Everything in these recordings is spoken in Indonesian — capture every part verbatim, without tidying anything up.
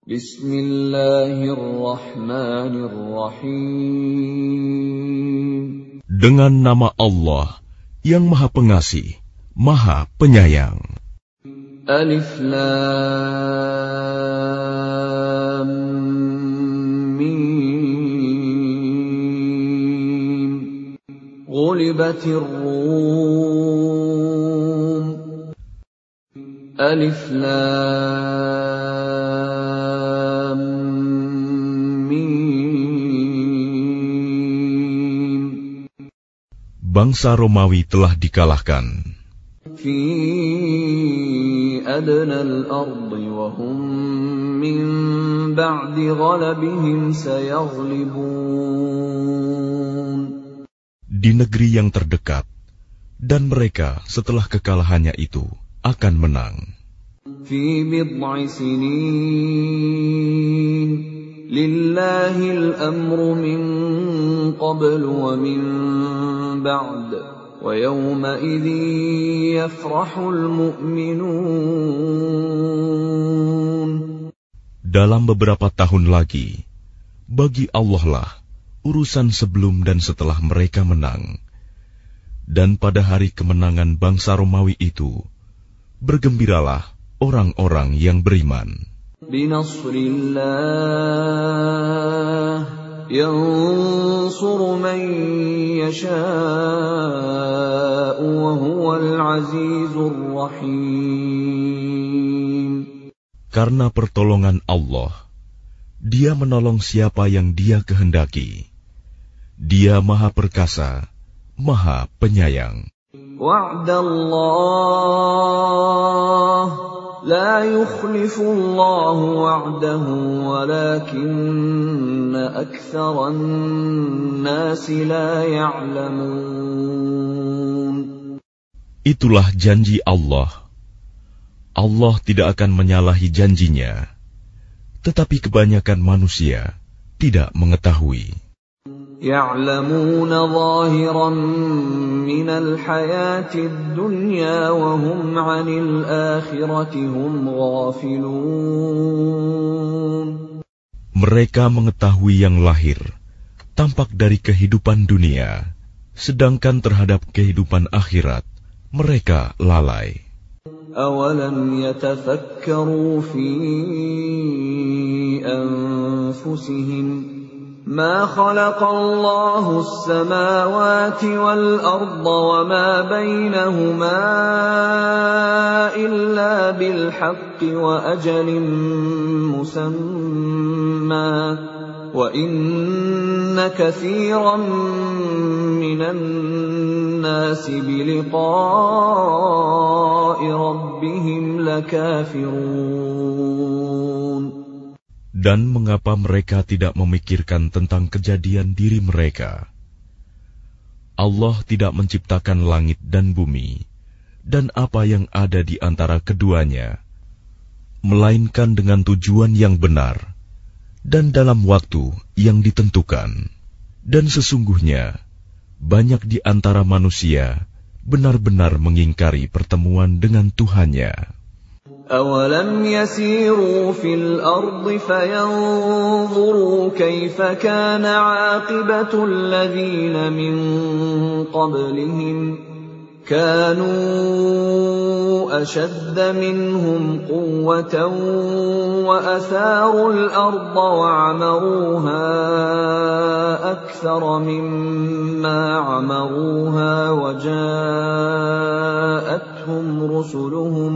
Bismillahirrahmanirrahim. Dengan nama Allah yang Maha Pengasih, Maha Penyayang. Alif Lam Mim. Ghulibatir Rum. Alif Lam Mim. Bangsa Romawi telah dikalahkan. Fi adna al-ardi wa hum min ba'di ghalabihim sayaghlibun. Di negeri yang terdekat, dan mereka setelah kekalahannya itu akan menang. Fi bid'i sinin lillahi al-amru min qabl wa min ba'd wa yawma idzin yafrahul mu'minun. Dalam beberapa tahun lagi, bagi Allah lah urusan sebelum dan setelah mereka menang. Dan pada hari kemenangan bangsa Romawi itu, bergembiralah orang-orang yang beriman. Binasrillah yansuru man yasha'u wa huwal azizur rahim. Karena pertolongan Allah, Dia menolong siapa yang Dia kehendaki. Dia Maha Perkasa, Maha Penyayang. Wa'dallah la yukhlifullahu wa'dahu walakinna aktsaran nasi la ya'lamun. Itulah janji Allah. Allah tidak akan menyalahi janjinya, tetapi kebanyakan manusia tidak mengetahui. يَعْلَمُونَ ظَاهِرًا مِنَ الْحَيَاةِ الدُّنْيَا وَهُمْ عَنِ الْآخِرَةِ هُمْ غَافِلُونَ. Mereka mengetahui yang lahir, tampak dari kehidupan dunia, sedangkan terhadap kehidupan akhirat, mereka lalai. أَوَلَمْ يَتَفَكَّرُوا فِي أَنفُسِهِمْ ما خلق الله السماوات والأرض وما بينهما إلا بالحق وأجل مسمى وإن كثيرا من الناس بلقاء ربهم لكافرون. Dan mengapa mereka tidak memikirkan tentang kejadian diri mereka? Allah tidak menciptakan langit dan bumi, dan apa yang ada di antara keduanya, melainkan dengan tujuan yang benar, dan dalam waktu yang ditentukan. Dan sesungguhnya, banyak di antara manusia benar-benar mengingkari pertemuan dengan Tuhannya. أَوَلَمْ يَسِيرُوا فِي الْأَرْضِ فَيَنظُرُوا كَيْفَ كَانَ عَاقِبَةُ الَّذِينَ مِن قَبْلِهِمْ كَانُوا أَشَدَّ مِنْهُمْ قُوَّةً وَأَثَارُوا الْأَرْضَ وَعَمَرُوهَا أَكْثَرَ مِمَّا عَمَرُوهَا وَجَاءَتْهُمْ رُسُلُهُمْ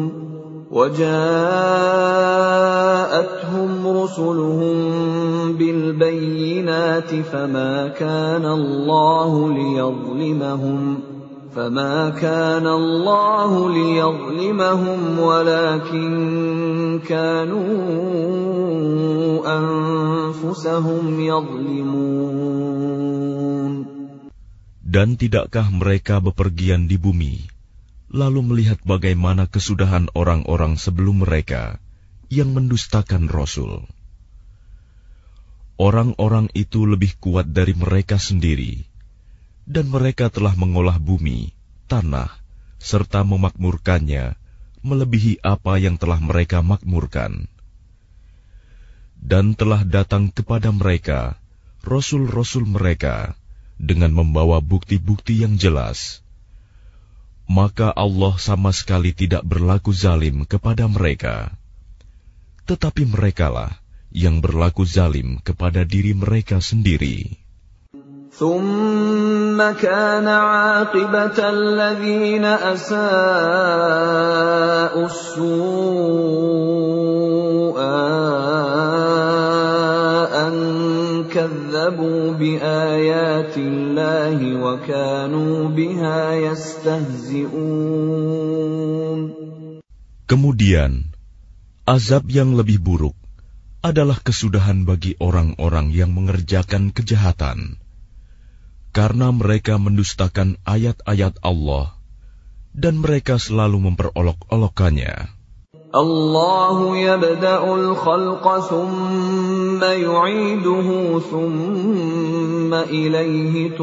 وَجَاءَتْهُمْ رُسُلُهُم بِالْبَيِّنَاتِ فَمَا كَانَ اللَّهُ لِيَظْلِمَهُمْ فَمَا كَانَ اللَّهُ لِيَظْلِمَهُمْ وَلَكِن كَانُوا أَنفُسَهُمْ يَظْلِمُونَ. Dan tidakkah mereka bepergian di bumi, lalu melihat bagaimana kesudahan orang-orang sebelum mereka yang mendustakan Rasul? Orang-orang itu lebih kuat dari mereka sendiri, dan mereka telah mengolah bumi, tanah, serta memakmurkannya melebihi apa yang telah mereka makmurkan. Dan telah datang kepada mereka rasul-rasul mereka dengan membawa bukti-bukti yang jelas. Maka Allah sama sekali tidak berlaku zalim kepada mereka. Tetapi merekalah yang berlaku zalim kepada diri mereka sendiri. ثُمَّ كَانَ عَاقِبَةَ الَّذِينَ أَسَاءُوا السُّوءَ أَن كَذَّبُوا بِآيَاتِ اللَّهِ وَكَانُوا بِهَا يَسْتَهْزِئُونَ. Kemudian, azab yang lebih buruk adalah kesudahan bagi orang-orang yang mengerjakan kejahatan, karena mereka mendustakan ayat-ayat Allah dan mereka selalu memperolok-olokkannya. Allahu yabda'ul khalqa thumma yu'iduhu thumma ilayhi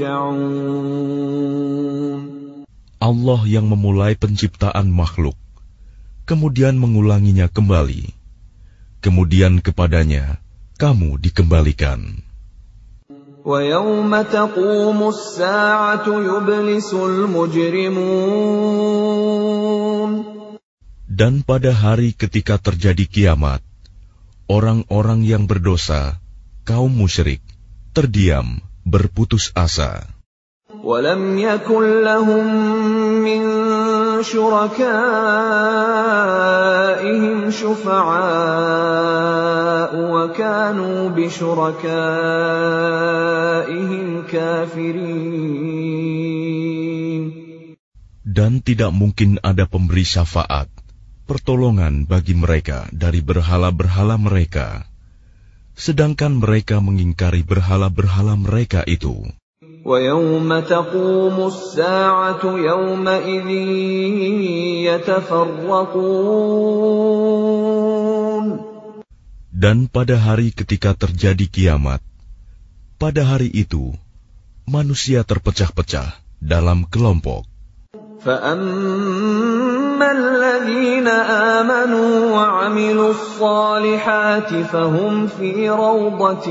turja'un. Allah yang memulai penciptaan makhluk, kemudian mengulanginya kembali, kemudian kepadanya kamu dikembalikan. وَيَوْمَ تَقُومُ السَّاعَةُ يُبْلِسُ الْمُجْرِمُونَ. Dan pada hari ketika terjadi kiamat, orang-orang yang berdosa, kaum musyrik, terdiam, berputus asa. وَلَمْ يَكُنْ لَهُمْ مِنْ شُرَكَائِهِمْ شُفَعَاءُ وَكَانُوا بِشُرَكَائِهِمْ كَافِرِينَ. Dan tidak mungkin ada pemberi syafaat, pertolongan bagi mereka dari berhala-berhala mereka, sedangkan mereka mengingkari berhala-berhala mereka itu. وَيَوْمَ تَقُومُ السَّاعَةُ يَوْمَئِذٍ يَتَفَرَّقُونَ. Dan pada hari ketika terjadi kiamat, pada hari itu manusia terpecah-pecah dalam kelompok. فَأَمَّا الَّذِينَ آمَنُوا وَعَمِلُوا الصَّالِحَاتِ فَهُمْ فِي رَوْضَةٍ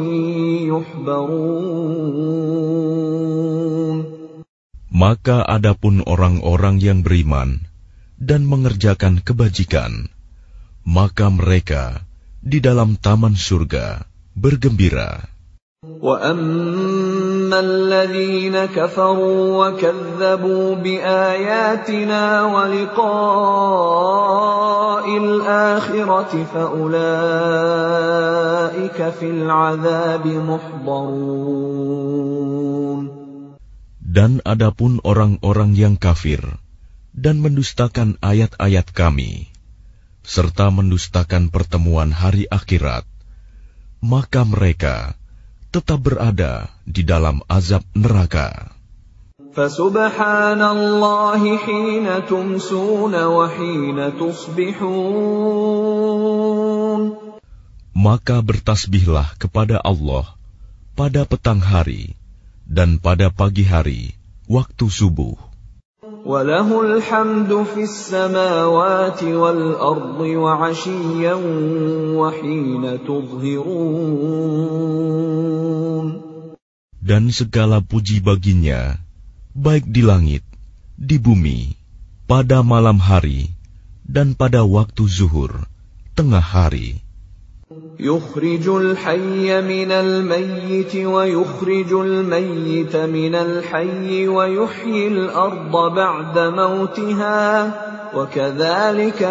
يُحْبَرُونَ. Maka adapun orang-orang yang beriman dan mengerjakan kebajikan, maka mereka di dalam taman surga bergembira. وَأَمَّا الَّذِينَ كَفَرُوا وَكَذَّبُوا بِآيَاتِنَا وَلِقَاءِ الْآخِرَةِ فَأُولَئِكَ فِي الْعَذَابِ مُحْضَرُونَ. Dan adapun orang-orang yang kafir dan mendustakan ayat-ayat kami, serta mendustakan pertemuan hari akhirat, maka mereka tetap berada di dalam azab neraka. Fasubhanallahi hina tumsuna wa hina tusbihun. Maka bertasbihlah kepada Allah pada petang hari dan pada pagi hari waktu subuh. Walahul hamdu fis samawati wal ardi wa 'ashiyyan wa hina tudhhirun. Dan segala puji baginya, baik di langit, di bumi, pada malam hari, dan pada waktu zuhur, tengah hari. Yukhrijul hayya minal mayyiti wa yukhrijul mayyita minal hayyi wa yuhyil arda ba'da mautiha wa kadzalika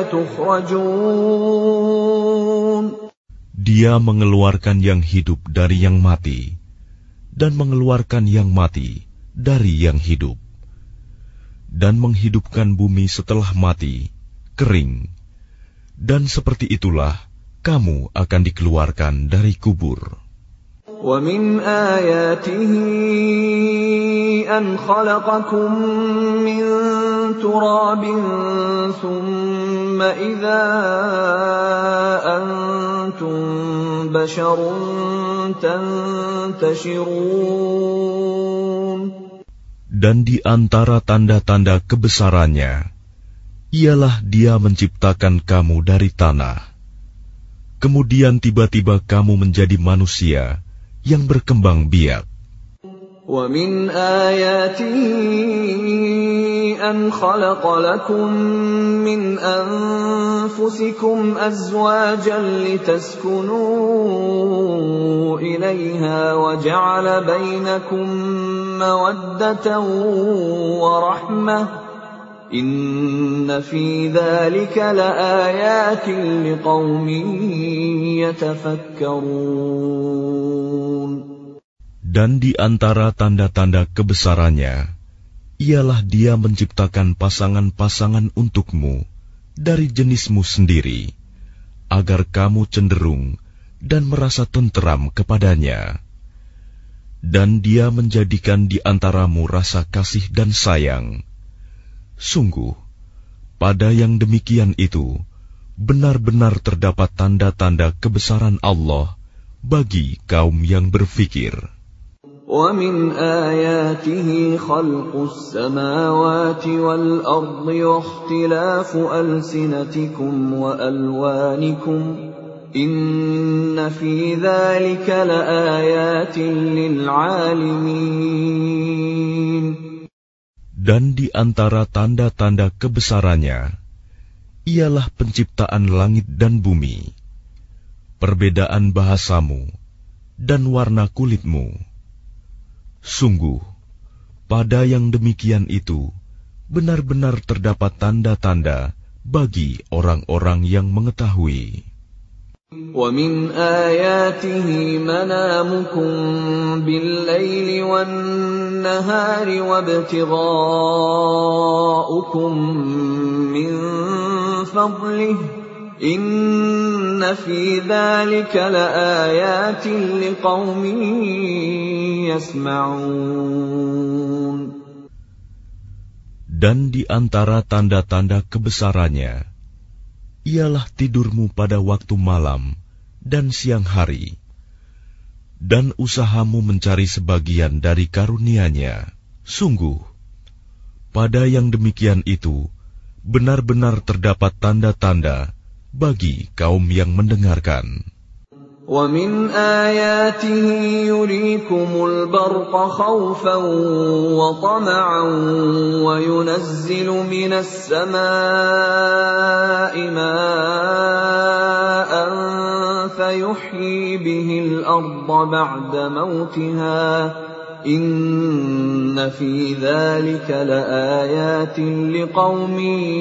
tukhrajun. Dia mengeluarkan yang hidup dari yang mati dan mengeluarkan yang mati dari yang hidup, dan menghidupkan bumi setelah mati, kering, dan seperti itulah kamu akan dikeluarkan dari kubur. Wa min ayatihi an khalaqakum min turabin thumma idza antum basharun tantashirun. Dan di antara tanda-tanda kebesarannya ialah Dia menciptakan kamu dari tanah, kemudian tiba-tiba kamu menjadi manusia yang berkembang biak. وَمِنْ آيَاتِهِ أَنْ خَلَقَ لَكُم مِّنْ أَنفُسِكُمْ أَزْوَاجًا لِتَسْكُنُوا إِلَيْهَا وَجَعَلَ بَيْنَكُم مَّوَدَّةً وَرَحْمَةً إِنَّ فِي ذَلِكَ لَآيَاتٍ لِقَوْمٍ يَتَفَكَّرُونَ. Dan di antara tanda-tanda kebesarannya, ialah Dia menciptakan pasangan-pasangan untukmu dari jenismu sendiri, agar kamu cenderung dan merasa tenteram kepadanya. Dan Dia menjadikan di antaramu rasa kasih dan sayang. Sungguh, pada yang demikian itu, benar-benar terdapat tanda-tanda kebesaran Allah bagi kaum yang berfikir. وَمِنْ آيَاتِهِ خَلْقُ السَّمَاوَاتِ وَالْأَرْضِ وَاخْتِلَافُ أَلْسِنَتِكُمْ وَأَلْوَانِكُمْ إِنَّ فِي ذَلِكَ لَآيَاتٍ لِلْعَالِمِينَ. Dan di antara tanda-tanda kebesarannya, ialah penciptaan langit dan bumi, perbedaan bahasamu, dan warna kulitmu. Sungguh, pada yang demikian itu, benar-benar terdapat tanda-tanda bagi orang-orang yang mengetahui. وَمِنْ آيَاتِهِ مَنَامُكُمْ بِاللَّيْلِ وَالنَّهَارِ وَابْتِغَاؤُكُمْ مِنْ فَضْلِهِ إِنَّ فِي ذَلِكَ لَآيَاتٍ لِقَوْمٍ يَسْمَعُونَ. Dan di antara tanda-tanda kebesarannya, ialah tidurmu pada waktu malam dan siang hari, dan usahamu mencari sebagian dari karunia-Nya. Sungguh, pada yang demikian itu, benar-benar terdapat tanda-tanda bagi kaum yang mendengarkan. وَمِنْ آيَاتِهِ يُرِيكُمُ الْبَرْقَ خَوْفًا وَطَمَعًا وَيُنَزِّلُ مِنَ السَّمَاءِ مَاءً فَيُحْيِي بِهِ الْأَرْضَ بَعْدَ مَوْتِهَا إِنَّ فِي ذَلِكَ لَآيَاتٍ لِقَوْمٍ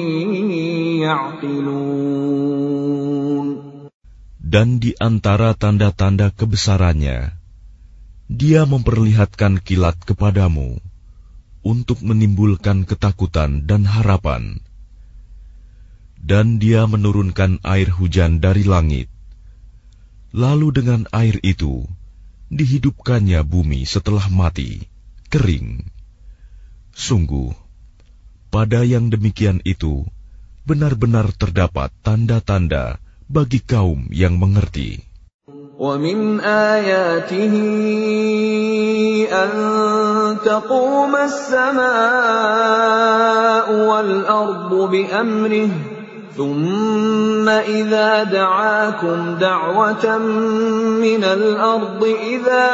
يَعْقِلُونَ. Dan di antara tanda-tanda kebesarannya, Dia memperlihatkan kilat kepadamu untuk menimbulkan ketakutan dan harapan. Dan Dia menurunkan air hujan dari langit. Lalu dengan air itu, dihidupkannya bumi setelah mati, kering. Sungguh, pada yang demikian itu, benar-benar terdapat tanda-tanda bagi kaum yang mengerti. وَمِنْ آيَاتِهِ أَن تَقُومَ السَّمَاءُ وَالْأَرْضُ بِأَمْرِهِ ثُمَّ إِذَا دَعَاكُمْ دَعْوَةً مِّنَ الْأَرْضِ إِذَا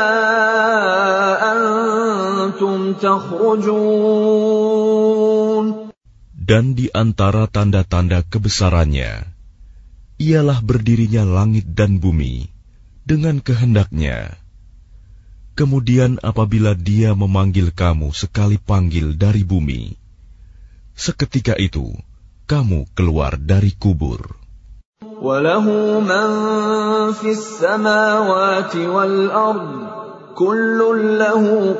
أَنْتُمْ تَخْرُجُونَ. Dan di antara tanda-tanda kebesarannya, ialah berdirinya langit dan bumi dengan kehendaknya. Kemudian apabila Dia memanggil kamu sekali panggil dari bumi, seketika itu kamu keluar dari kubur. وَلَهُ مَنْ فِي السَّمَاوَاتِ وَالْأَرْضِ كُلٌّ لَهُ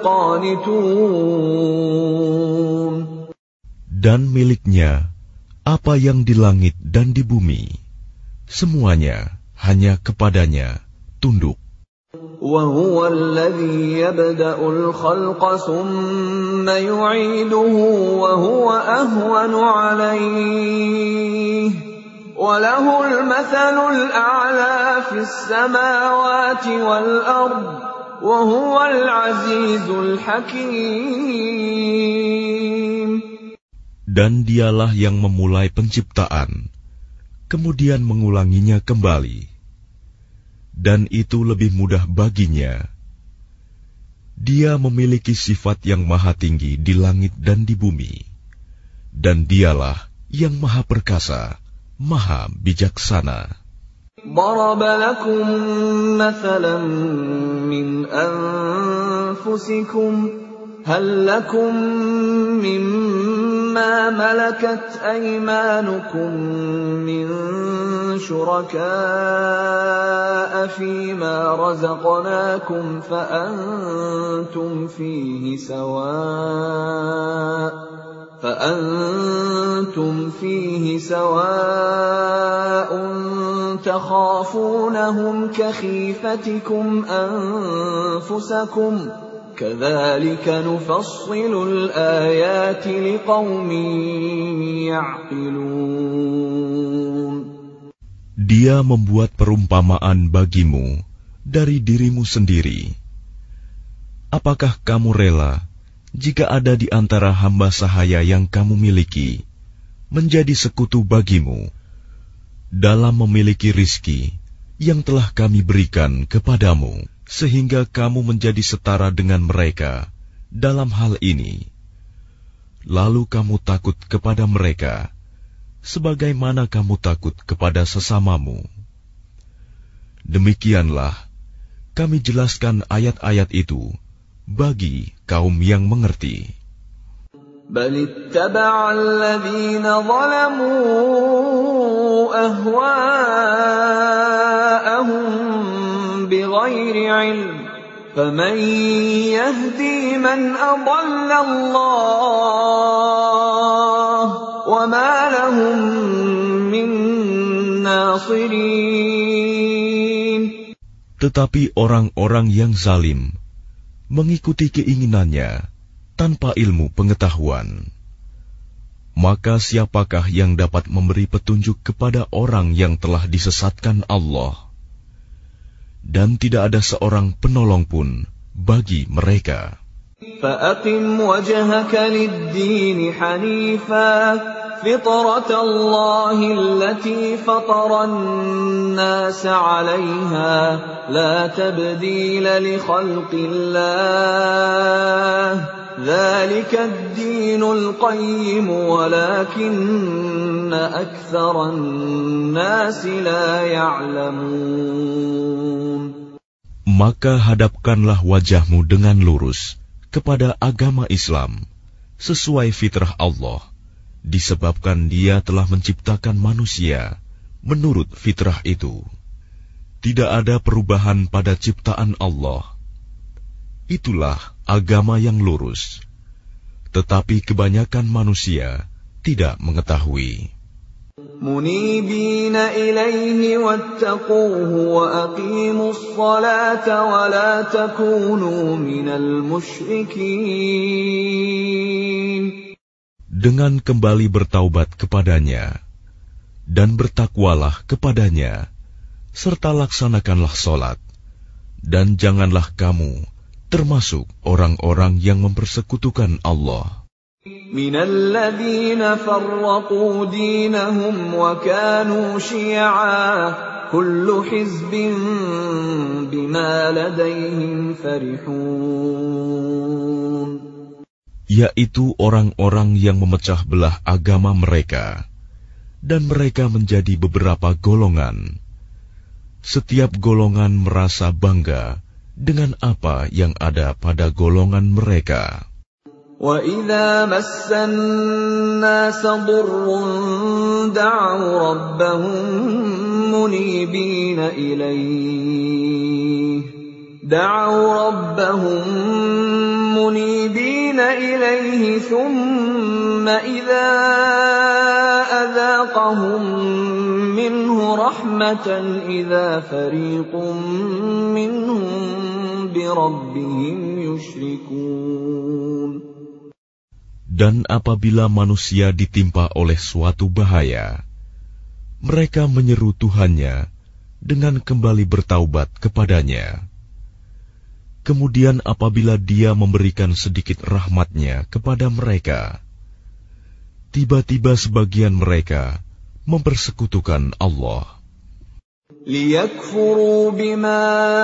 قَانِتُونَ. Dan miliknya apa yang di langit dan di bumi, semuanya hanya kepadanya tunduk. وَهُوَ الَّذِي يَبْدَأُ الْخَلْقَ ثُمَّ يُعِيدُهُ وَهُوَ أَهْوَنُ عَلَيْهِ وَلَهُ الْمَثَلُ الْأَعْلَى فِي السَّمَاوَاتِ وَالْأَرْضِ وَهُوَ الْعَزِيزُ الْحَكِيمُ. Dan Dialah yang memulai penciptaan, kemudian mengulanginya kembali. dan itu lebih mudah baginya. Dia memiliki sifat yang maha tinggi di langit dan di bumi, dan dialah yang maha perkasa, maha bijaksana. ضرب لكم مثلا من أنفسكم هل لكم مما ملكت أيمانكم من شركاء فيما رزقناكم فأنتم فيه سواء فأنتم فيه سواء تخافونهم كخيفتكم أنفسكم كذلك نفصل الآيات لقوم يعقلون. Dia membuat perumpamaan bagimu dari dirimu sendiri. Apakah kamu rela jika ada di antara hamba sahaya yang kamu miliki menjadi sekutu bagimu dalam memiliki rizki yang telah kami berikan kepadamu, sehingga kamu menjadi setara dengan mereka dalam hal ini, lalu kamu takut kepada mereka sebagaimana kamu takut kepada sesamamu. Demikianlah kami jelaskan ayat-ayat itu bagi kaum yang mengerti. بل اتبع الذين ظلموا أهواءهم بغير علم فمن يهدي من أضل الله وما لهم من ناصرين. Tetapi orang-orang yang zalim mengikuti keinginannya tanpa ilmu pengetahuan. Maka siapakah yang dapat memberi petunjuk kepada orang yang telah disesatkan Allah? Dan tidak ada seorang penolong pun bagi mereka. فَأَقِمْ وَجْهَكَ لِلدِّينِ حَنِيفًا فِطْرَةَ اللَّهِ الَّتِي فَطَرَ النَّاسَ عَلَيْهَا لَا تَبْدِيلَ لِخَلْقِ اللَّهِ ذَلِكَ الدِّينُ الْقَيِّمُ وَلَكِنَّ أَكْثَرَ النَّاسِ لَا يَعْلَمُونَ. Maka hadapkanlah wajahmu dengan lurus kepada agama Islam sesuai fitrah Allah, disebabkan Dia telah menciptakan manusia menurut fitrah itu. Tidak ada perubahan pada ciptaan Allah. Itulah agama yang lurus, tetapi kebanyakan manusia tidak mengetahui. منيبين إليه واتقوه وأقيموا الصلاة ولا تكونوا من المشركين. Dengan kembali bertaubat kepadanya dan bertakwalah kepadanya, serta laksanakanlah solat, dan janganlah kamu termasuk orang-orang yang mempersekutukan Allah. من الذين فرقوا دينهم وكانوا شيعا كل حزب بما لديهم فرحون. Yaitu orang-orang yang memecah belah agama mereka, dan mereka menjadi beberapa golongan. Setiap golongan merasa bangga dengan apa yang ada pada golongan mereka. وَإِذَا مَسَّ النَّاسَ ضُرٌّ دَعَوْا رَبَّهُم مُنِيبِينَ إِلَيْهِ دَعَوْا رَبَّهُم مُنِيبِينَ إِلَيْهِ ثُمَّ إِذَا أَذَاقَهُم مِّنْهُ رَحْمَةً إِذَا فَرِيقٌ مِّنْهُم بِرَبِّهِمْ يُشْرِكُونَ. Dan apabila manusia ditimpa oleh suatu bahaya, mereka menyeru Tuhannya dengan kembali bertaubat kepadanya. Kemudian apabila Dia memberikan sedikit rahmat-Nya kepada mereka, tiba-tiba sebagian mereka mempersekutukan Allah. لِيَكْفُرُوا بِمَا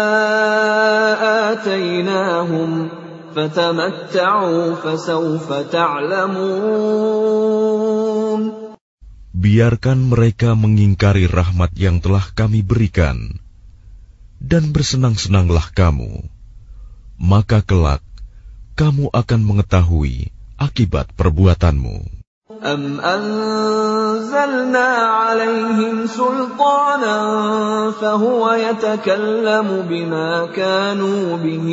آتَيْنَاهُمْ فَتَمَتَّعُوا فَسَوْفَ تَعْلَمُونَ. Biarkan mereka mengingkari rahmat yang telah kami berikan, dan bersenang-senanglah kamu, maka kelak kamu akan mengetahui akibat perbuatanmu. أَمْ أَنزَلْنَا عَلَيْهِمْ سُلْطَانًا فَهُوَ يَتَكَلَّمُ بِمَا كَانُوا بِهِ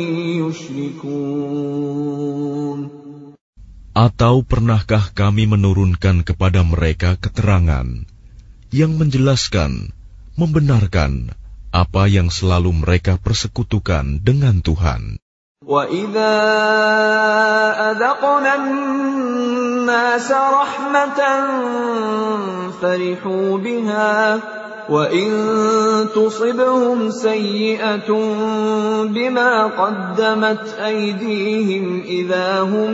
يُشْرِكُونَ. Atau pernahkah kami menurunkan kepada mereka keterangan yang menjelaskan, membenarkan apa yang selalu mereka persekutukan dengan Tuhan? وَإِذَا أَذَقْنَا النَّاسَ رَحْمَةً فَرِحُوا بِهَا وَإِن تُصِبْهُمْ سَيِّئَةٌ بِمَا قَدَّمَتْ أَيْدِيهِمْ إِذَا هُمْ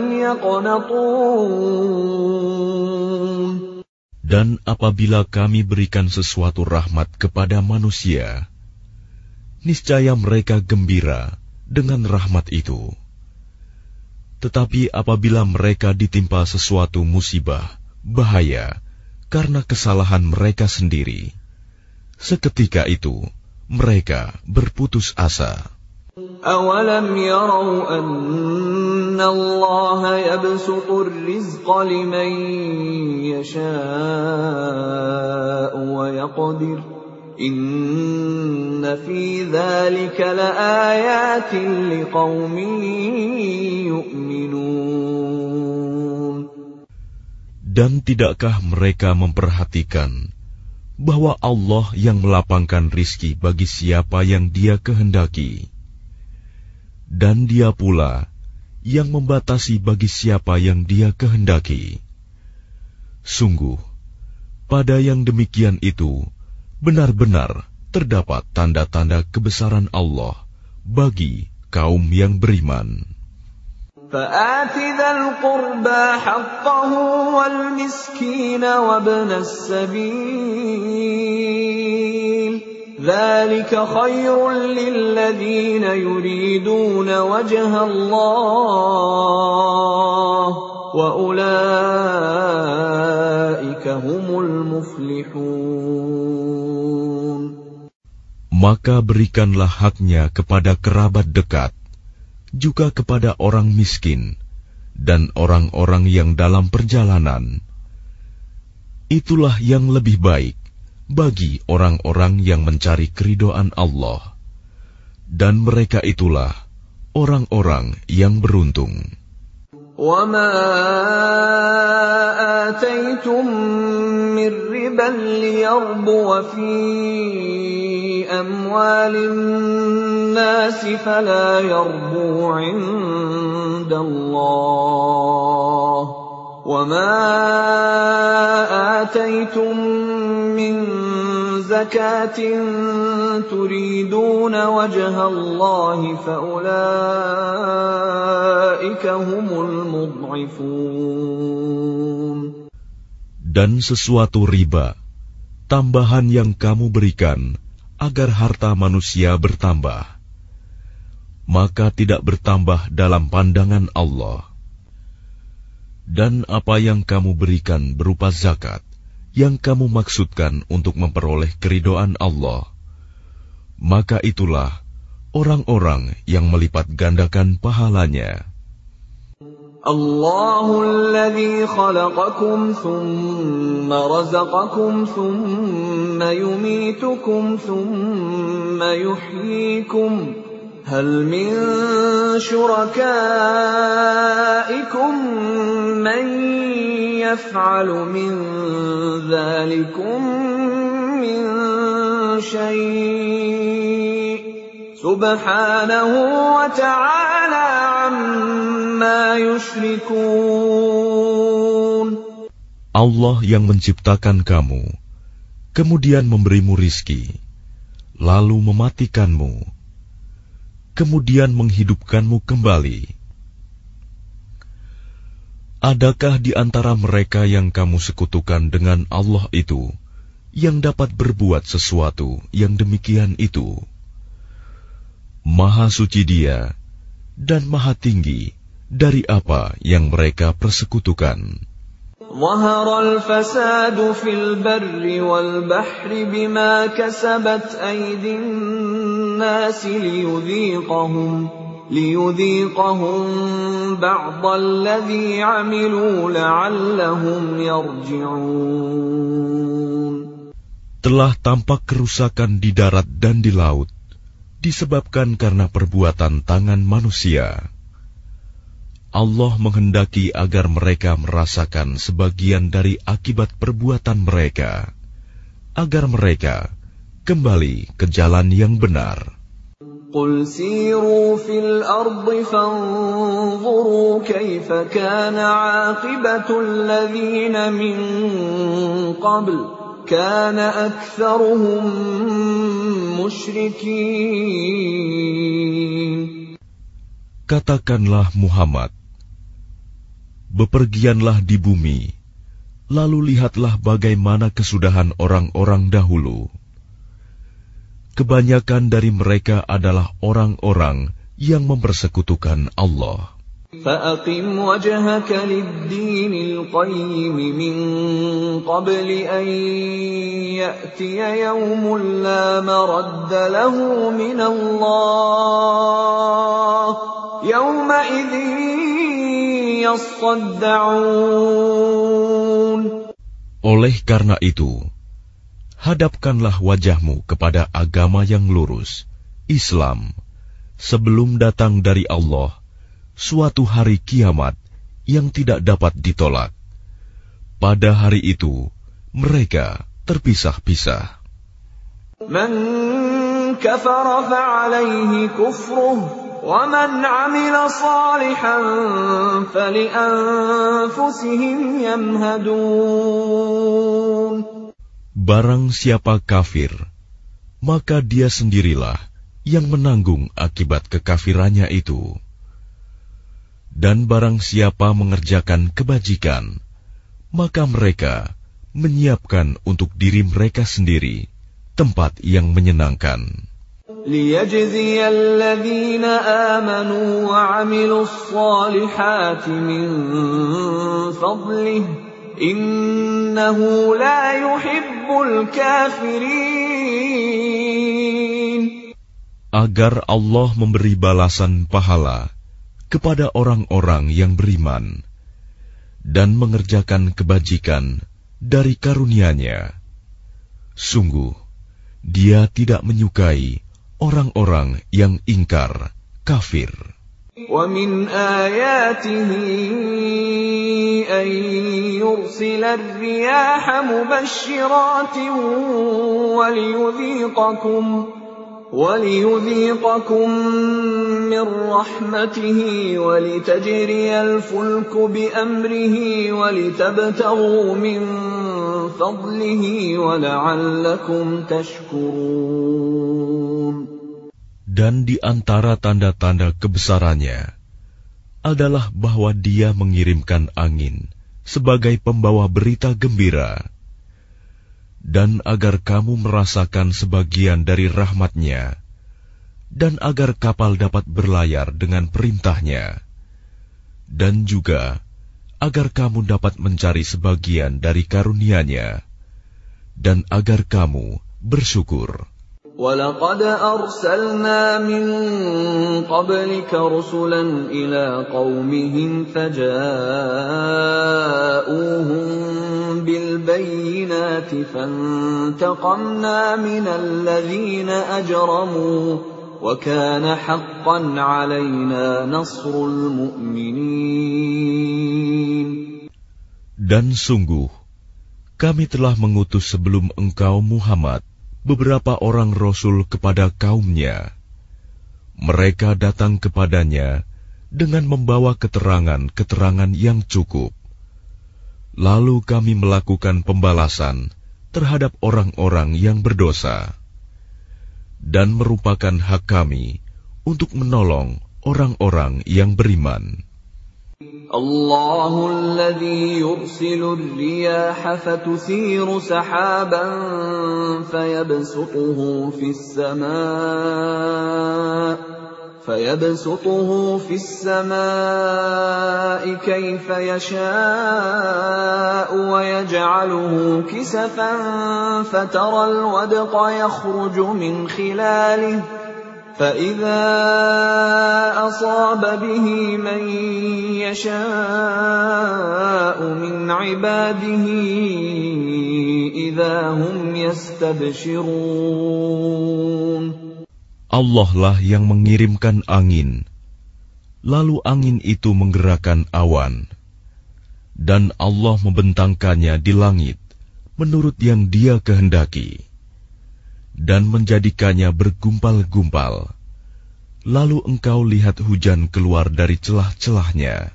يَقْنَطُونَ. Dan apabila kami berikan sesuatu rahmat kepada manusia, niscaya mereka gembira dengan rahmat itu. Tetapi apabila mereka ditimpa sesuatu musibah, bahaya, karena kesalahan mereka sendiri, seketika itu mereka berputus asa. أَوَلَمْ يَرَوْا أَنَّ اللَّهَ يَبْسُطُ الرِّزْقَ لِمَن يَشَاءُ وَيَقْدِرُ إِنَّ فِي ذَلِكَ لَآيَاتٍ لِقَوْمٍ يُؤْمِنُونَ. Dan tidakkah mereka memperhatikan bahwa Allah yang melapangkan rizki bagi siapa yang Dia kehendaki, dan Dia pula yang membatasi bagi siapa yang Dia kehendaki. Sungguh, pada yang demikian itu benar-benar terdapat tanda-tanda kebesaran Allah bagi kaum yang beriman. فَآتِ ذَا الْقُرْبَى حَقَّهُ وَالْمِسْكِينَ وَابْنَ السَّبِيلِ ذَلِكَ خَيْرٌ لِّلَّذِينَ يُرِيدُونَ وَجْهَ اللَّهِ وَأُولَٰئِكَ هُمُ الْمُفْلِحُونَ. Maka berikanlah haknya kepada kerabat dekat, juga kepada orang miskin, dan orang-orang yang dalam perjalanan. Itulah yang lebih baik bagi orang-orang yang mencari keridhaan Allah, dan mereka itulah orang-orang yang beruntung. وَمَا آتَيْتُم مِّن رِّبًا لِّيَرْبُوَ فِي أَمْوَالِ النَّاسِ فَلَا يَرْبُو عِندَ اللَّهِ وَمَا آتَيْتُم مِّن زَكَاةٍ تُرِيدُونَ وَجْهَ اللَّهِ فَأُولَٰئِكَ هُمُ الْمُضْعِفُونَ. Dan sesuatu riba, tambahan yang kamu berikan agar harta manusia bertambah, maka tidak bertambah dalam pandangan Allah. Dan apa yang kamu berikan berupa zakat, yang kamu maksudkan untuk memperoleh keridhaan Allah, maka itulah orang-orang yang melipat gandakan pahalanya. Allahu alladhi khalaqakum thumma razaqakum thumma yumitukum thumma yuhyikum hal min syurakaikum man yaf'alu min dhalikum min syai' subhanahu wa ta'ala amma yushrikun. Allah yang menciptakan kamu, kemudian memberimu rizki, lalu mematikanmu, kemudian menghidupkanmu kembali. Adakah di antara mereka yang kamu sekutukan dengan Allah itu yang dapat berbuat sesuatu yang demikian itu. Maha suci Dia dan maha tinggi dari apa yang mereka persekutukan. ظهر الفساد في البر والبحر بما كسبت أيدي الناس ليذيقهم ليذيقهم بعض الذي عملوا لعلهم يرجعون. Telah tampak kerusakan di darat dan di laut disebabkan karena perbuatan tangan manusia. Allah menghendaki agar mereka merasakan sebagian dari akibat perbuatan mereka, agar mereka kembali ke jalan yang benar. قُلْ سِيرُوا فِي الْأَرْضِ فَانظُرُوا كَيْفَ كَانَ عَاقِبَةُ الَّذِينَ مِنْ قَبْلُ كَانَ أَكْثَرُهُمْ مُشْرِكِينَ. Katakanlah Muhammad, bepergianlah di bumi, lalu lihatlah bagaimana kesudahan orang-orang dahulu. Kebanyakan dari mereka adalah orang-orang yang mempersekutukan Allah. فَأَقِمْ وَجْهَكَ لِلدِّينِ الْقَيِّمِ مِنْ قَبْلِ أَنْ يَأْتِيَ يَوْمٌ لَا مَرَدَّ لَهُ مِنَ اللَّهِ يَوْمَئِذٍ يَصَّدَّعُونَ. Oleh karena itu, hadapkanlah wajahmu kepada agama yang lurus, Islam, sebelum datang dari Allah suatu hari kiamat yang tidak dapat ditolak. Pada hari itu, mereka terpisah-pisah. Man kafara fa'alayhi kufruh, wa man 'amila salihan fali'anfusihim yamhadun. Barang siapa kafir, maka dia sendirilah yang menanggung akibat kekafirannya itu. Dan barang siapa mengerjakan kebajikan, maka mereka menyiapkan untuk diri mereka sendiri tempat yang menyenangkan. لِيَجْزِيَ الَّذِينَ آمَنُوا وَعَمِلُوا الصَّالِحَاتِ مِنْ فَضْلِهِ إِنَّهُ لَا يُحِبُّ الْكَافِرِينَ. Agar Allah memberi balasan pahala kepada orang-orang yang beriman dan mengerjakan kebajikan dari karunia-Nya. Sungguh, Dia tidak menyukai orang-orang yang ingkar, kafir. وَمِنْ آيَاتِهِ أَنْ يُرْسِلَ الرِّيَاحَ مُبَشِّرَاتٍ وَلِيُذِيقَكُمْ وَلِيُذِيقَكُمْ مِنْ رَحْمَتِهِ وَلِتَجْرِيَ الْفُلْكُ بِأَمْرِهِ وَلِتَبْتَغُوا مِنْ فَضْلِهِ وَلَعَلَّكُمْ تَشْكُرُونَ. Dan di antara tanda-tanda kebesarannya adalah bahwa Dia mengirimkan angin sebagai pembawa berita gembira, dan agar kamu merasakan sebagian dari rahmat-Nya, dan agar kapal dapat berlayar dengan perintah-Nya, dan juga agar kamu dapat mencari sebagian dari karunia-Nya, dan agar kamu bersyukur. وَلَقَدْ أَرْسَلْنَا مِنْ قَبْلِكَ رُسُلًا إِلَى قَوْمِهِمْ فَجَاءُوهُمْ بِالْبَيِّنَاتِ فَانْتَقَمْنَا مِنَ الَّذِينَ أَجْرَمُوا وَكَانَ حَقًّا عَلَيْنَا نَصْرُ الْمُؤْمِنِينَ. Dan sungguh, kami telah mengutus sebelum engkau Muhammad beberapa orang rasul kepada kaumnya. Mereka datang kepadanya dengan membawa keterangan-keterangan yang cukup. Lalu kami melakukan pembalasan terhadap orang-orang yang berdosa, dan merupakan hak kami untuk menolong orang-orang yang beriman. Allahu alladhi yursilu ar-riyaha fatuthiru sahaban fayabsutuhu fis samaa' فيبسطه في السماء كيف يشاء ويجعله كسفا فترى الودق يخرج من خلاله فإذا أصاب به من يشاء من عباده إذا هم يستبشرون. Allah lah yang mengirimkan angin, lalu angin itu menggerakkan awan, dan Allah membentangkannya di langit menurut yang Dia kehendaki, dan menjadikannya bergumpal-gumpal, lalu engkau lihat hujan keluar dari celah-celahnya.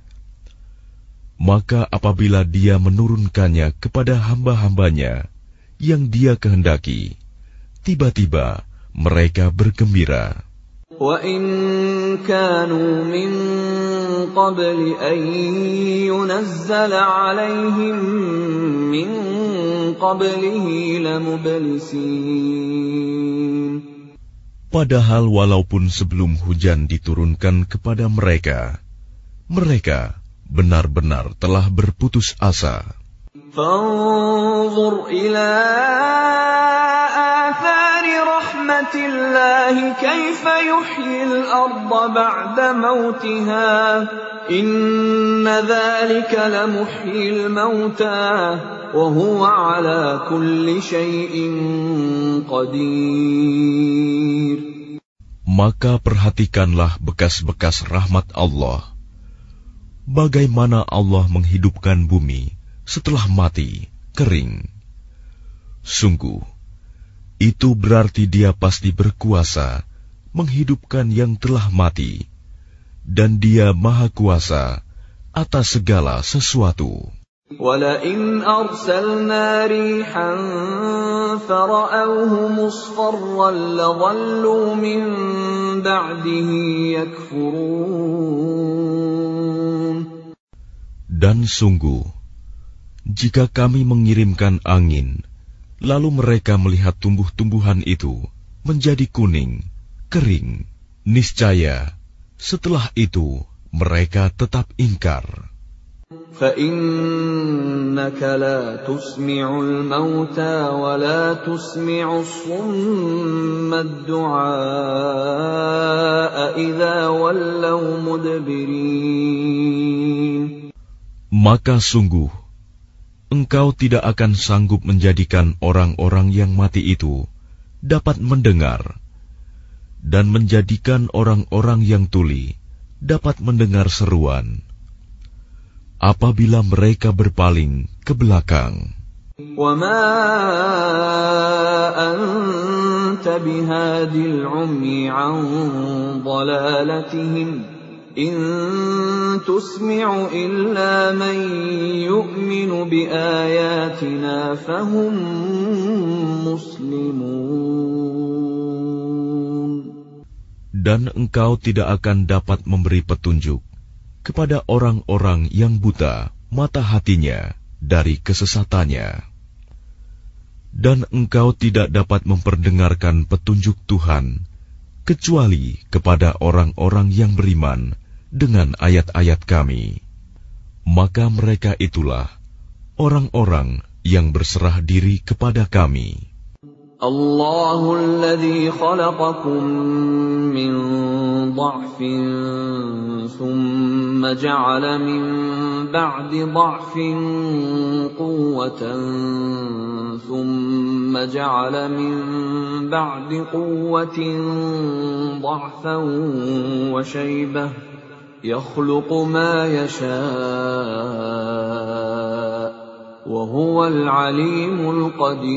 Maka apabila Dia menurunkannya kepada hamba-hambanya yang Dia kehendaki, tiba-tiba mereka bergembira. وَإِن كَانُوا مِن قَبْلِ أَن يُنَزَّلَ عَلَيْهِم مِّن قَبْلِهِ لَمُبْلِسِينَ. Padahal walaupun sebelum hujan diturunkan kepada mereka, mereka benar-benar telah berputus asa. فَانظُرْ إِلَىٰ آثَارِ رَحْمَةِ اللَّهِ كَيْفَ يُحْيِي الْأَرْضَ بَعْدَ مَوْتِهَا إِنَّ ذَلِكَ لَمُحْيِي الْمَوْتَىٰ وَهُوَ عَلَىٰ كُلِّ شَيْءٍ قَدِيرٌ. Maka perhatikanlah bekas-bekas rahmat Allah, bagaimana Allah menghidupkan bumi setelah mati, kering. Sungguh, itu berarti Dia pasti berkuasa menghidupkan yang telah mati, dan Dia Maha Kuasa atas segala sesuatu. وَلَئِنْ أَرْسَلْنَا رِيحًا فَرَأَوْهُ مُصْفَرًّا لَظَلُّوا مِنْ بَعْدِهِ يَكْفُرُونَ. Dan sungguh, jika kami mengirimkan angin, lalu mereka melihat tumbuh-tumbuhan itu menjadi kuning, kering, niscaya setelah itu mereka tetap ingkar. فَإِنَّكَ لَا تُسْمِعُ الْمَوْتَى وَلَا تُسْمِعُ الصُّمَّ الدُّعَاءَ إِذَا وَلَّوْا مُدْبِرِينَ. Maka sungguh, engkau tidak akan sanggup menjadikan orang-orang yang mati itu dapat mendengar, dan menjadikan orang-orang yang tuli dapat mendengar seruan apabila mereka berpaling ke belakang. وَمَا أَنْتَ بِهَادِ الْعُمْيِ عَنْ ضَلَالَتِهِمْ إِن تُسْمِعُ إِلَّا مَن يُؤْمِنُ بِآيَاتِنَا فَهُمْ مُسْلِمُونَ. Dan engkau tidak akan dapat memberi petunjuk kepada orang-orang yang buta mata hatinya dari kesesatannya. Dan engkau tidak dapat memperdengarkan petunjuk Tuhan kecuali kepada orang-orang yang beriman dengan ayat-ayat kami. Maka mereka itulah orang-orang yang berserah diri kepada kami. Allahu alladhi khalaqakum min dha'fin thumma ja'ala min ba'di dha'fin quwwatan thumma ja'ala min ba'di quwwatin dha'fan wa shaybah yakhluqu ma yasha' wa huwal alimul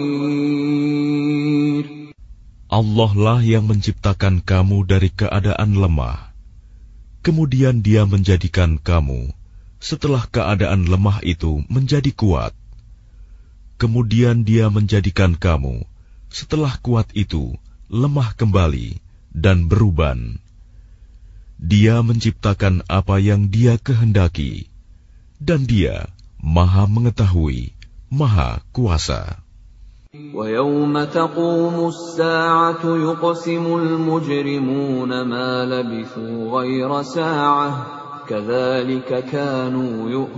qadir. Allah lah yang menciptakan kamu dari keadaan lemah, kemudian Dia menjadikan kamu setelah keadaan lemah itu menjadi kuat, kemudian Dia menjadikan kamu setelah kuat itu lemah kembali dan beruban. Dia menciptakan apa yang Dia kehendaki, dan Dia Maha Mengetahui, Maha Kuasa. وَيَوْمَ تَقُومُ السَّاعَةُ يُقْسِمُ الْمُجْرِمُونَ مَا لَبِثُوا غَيْرَ سَاعَةٍ كَذَلِكَ كَانُوا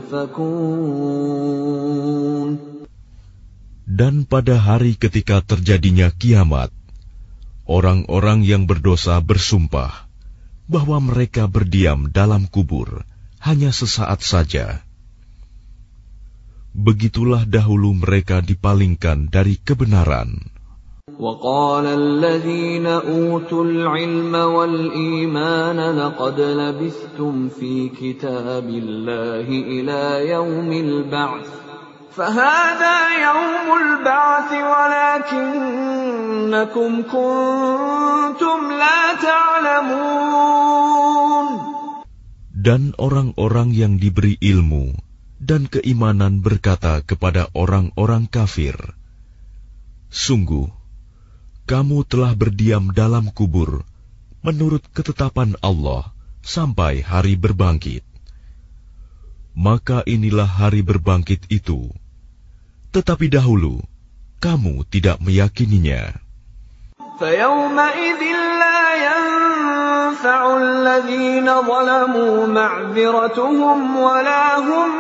يُؤْفَكُونَ. Dan pada hari ketika terjadinya kiamat, orang-orang yang berdosa bersumpah bahwa mereka berdiam dalam kubur hanya sesaat saja. Begitulah dahulu mereka dipalingkan dari kebenaran. وَقَالَ الَّذِينَ أُوتُوا الْعِلْمَ وَالْإِيمَانَ لَقَدْ لَبِثْتُمْ فِي كِتَابِ اللَّهِ إِلَى يَوْمِ الْبَعْثِ فَهَذَا يَوْمُ الْبَعْثِ وَلَكِنَّكُمْ كُنتُمْ لَا تَعْلَمُونَ. Dan orang-orang yang diberi ilmu dan keimanan berkata kepada orang-orang kafir, sungguh, kamu telah berdiam dalam kubur menurut ketetapan Allah sampai hari berbangkit. Maka inilah hari berbangkit itu. Tetapi dahulu, kamu tidak meyakininya. فَيَوْمَئِذٍ لَا يَنفَعُ الَّذِينَ ظَلَمُوا مَعْذِرَتُهُمْ وَلَا هُمْ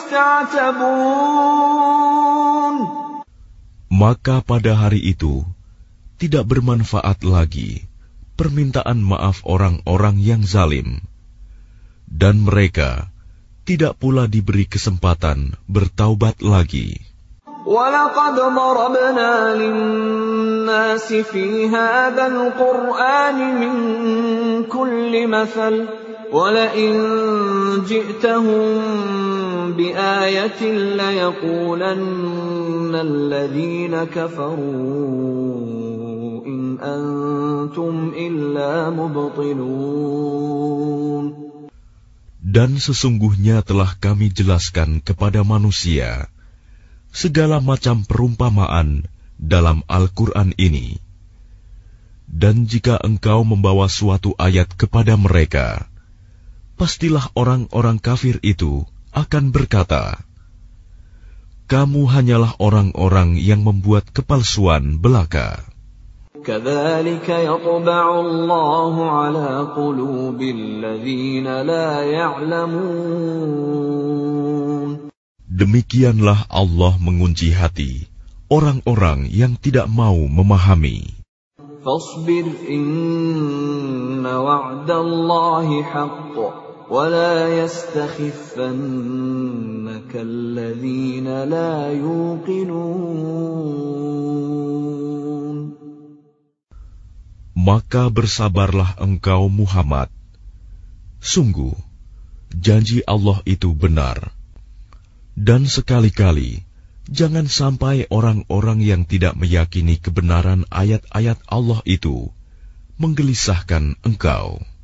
يُسْتَعْتَبُونَ. Maka pada hari itu, tidak bermanfaat lagi permintaan maaf orang-orang yang zalim, dan mereka tidak pula diberi kesempatan bertaubat lagi. وَلَقَدْ ضَرَبْنَا لِلنَّاسِ فِي هَذَا الْقُرْآنِ مِنْ كُلِّ مَثَلٍ وَلَئِنْ جِئْتَهُمْ بِآيَةٍ لَيَقُولَنَّ الَّذِينَ كَفَرُوا إِنْ أَنْتُمْ إِلَّا مُبْطِلُونَ. Dan sesungguhnya telah kami jelaskan kepada manusia segala macam perumpamaan dalam Al-Quran ini. Dan jika engkau membawa suatu ayat kepada mereka, pastilah orang-orang kafir itu akan berkata, kamu hanyalah orang-orang yang membuat kepalsuan belaka. كَذَلِكَ يَطْبَعُ اللَّهُ عَلَى قُلُوبِ الَّذِينَ لَا يَعْلَمُونَ. Demikianlah Allah mengunci hati orang-orang yang tidak mau memahami. فَاصْبِرْ إِنَّ وَعْدَ اللَّهِ حَقٌّ وَلَا يَسْتَخِفَّنَّكَ الَّذِينَ لَا يُوقِنُونَ. Maka bersabarlah engkau Muhammad. Sungguh, janji Allah itu benar. Dan sekali-kali, jangan sampai orang-orang yang tidak meyakini kebenaran ayat-ayat Allah itu menggelisahkan engkau.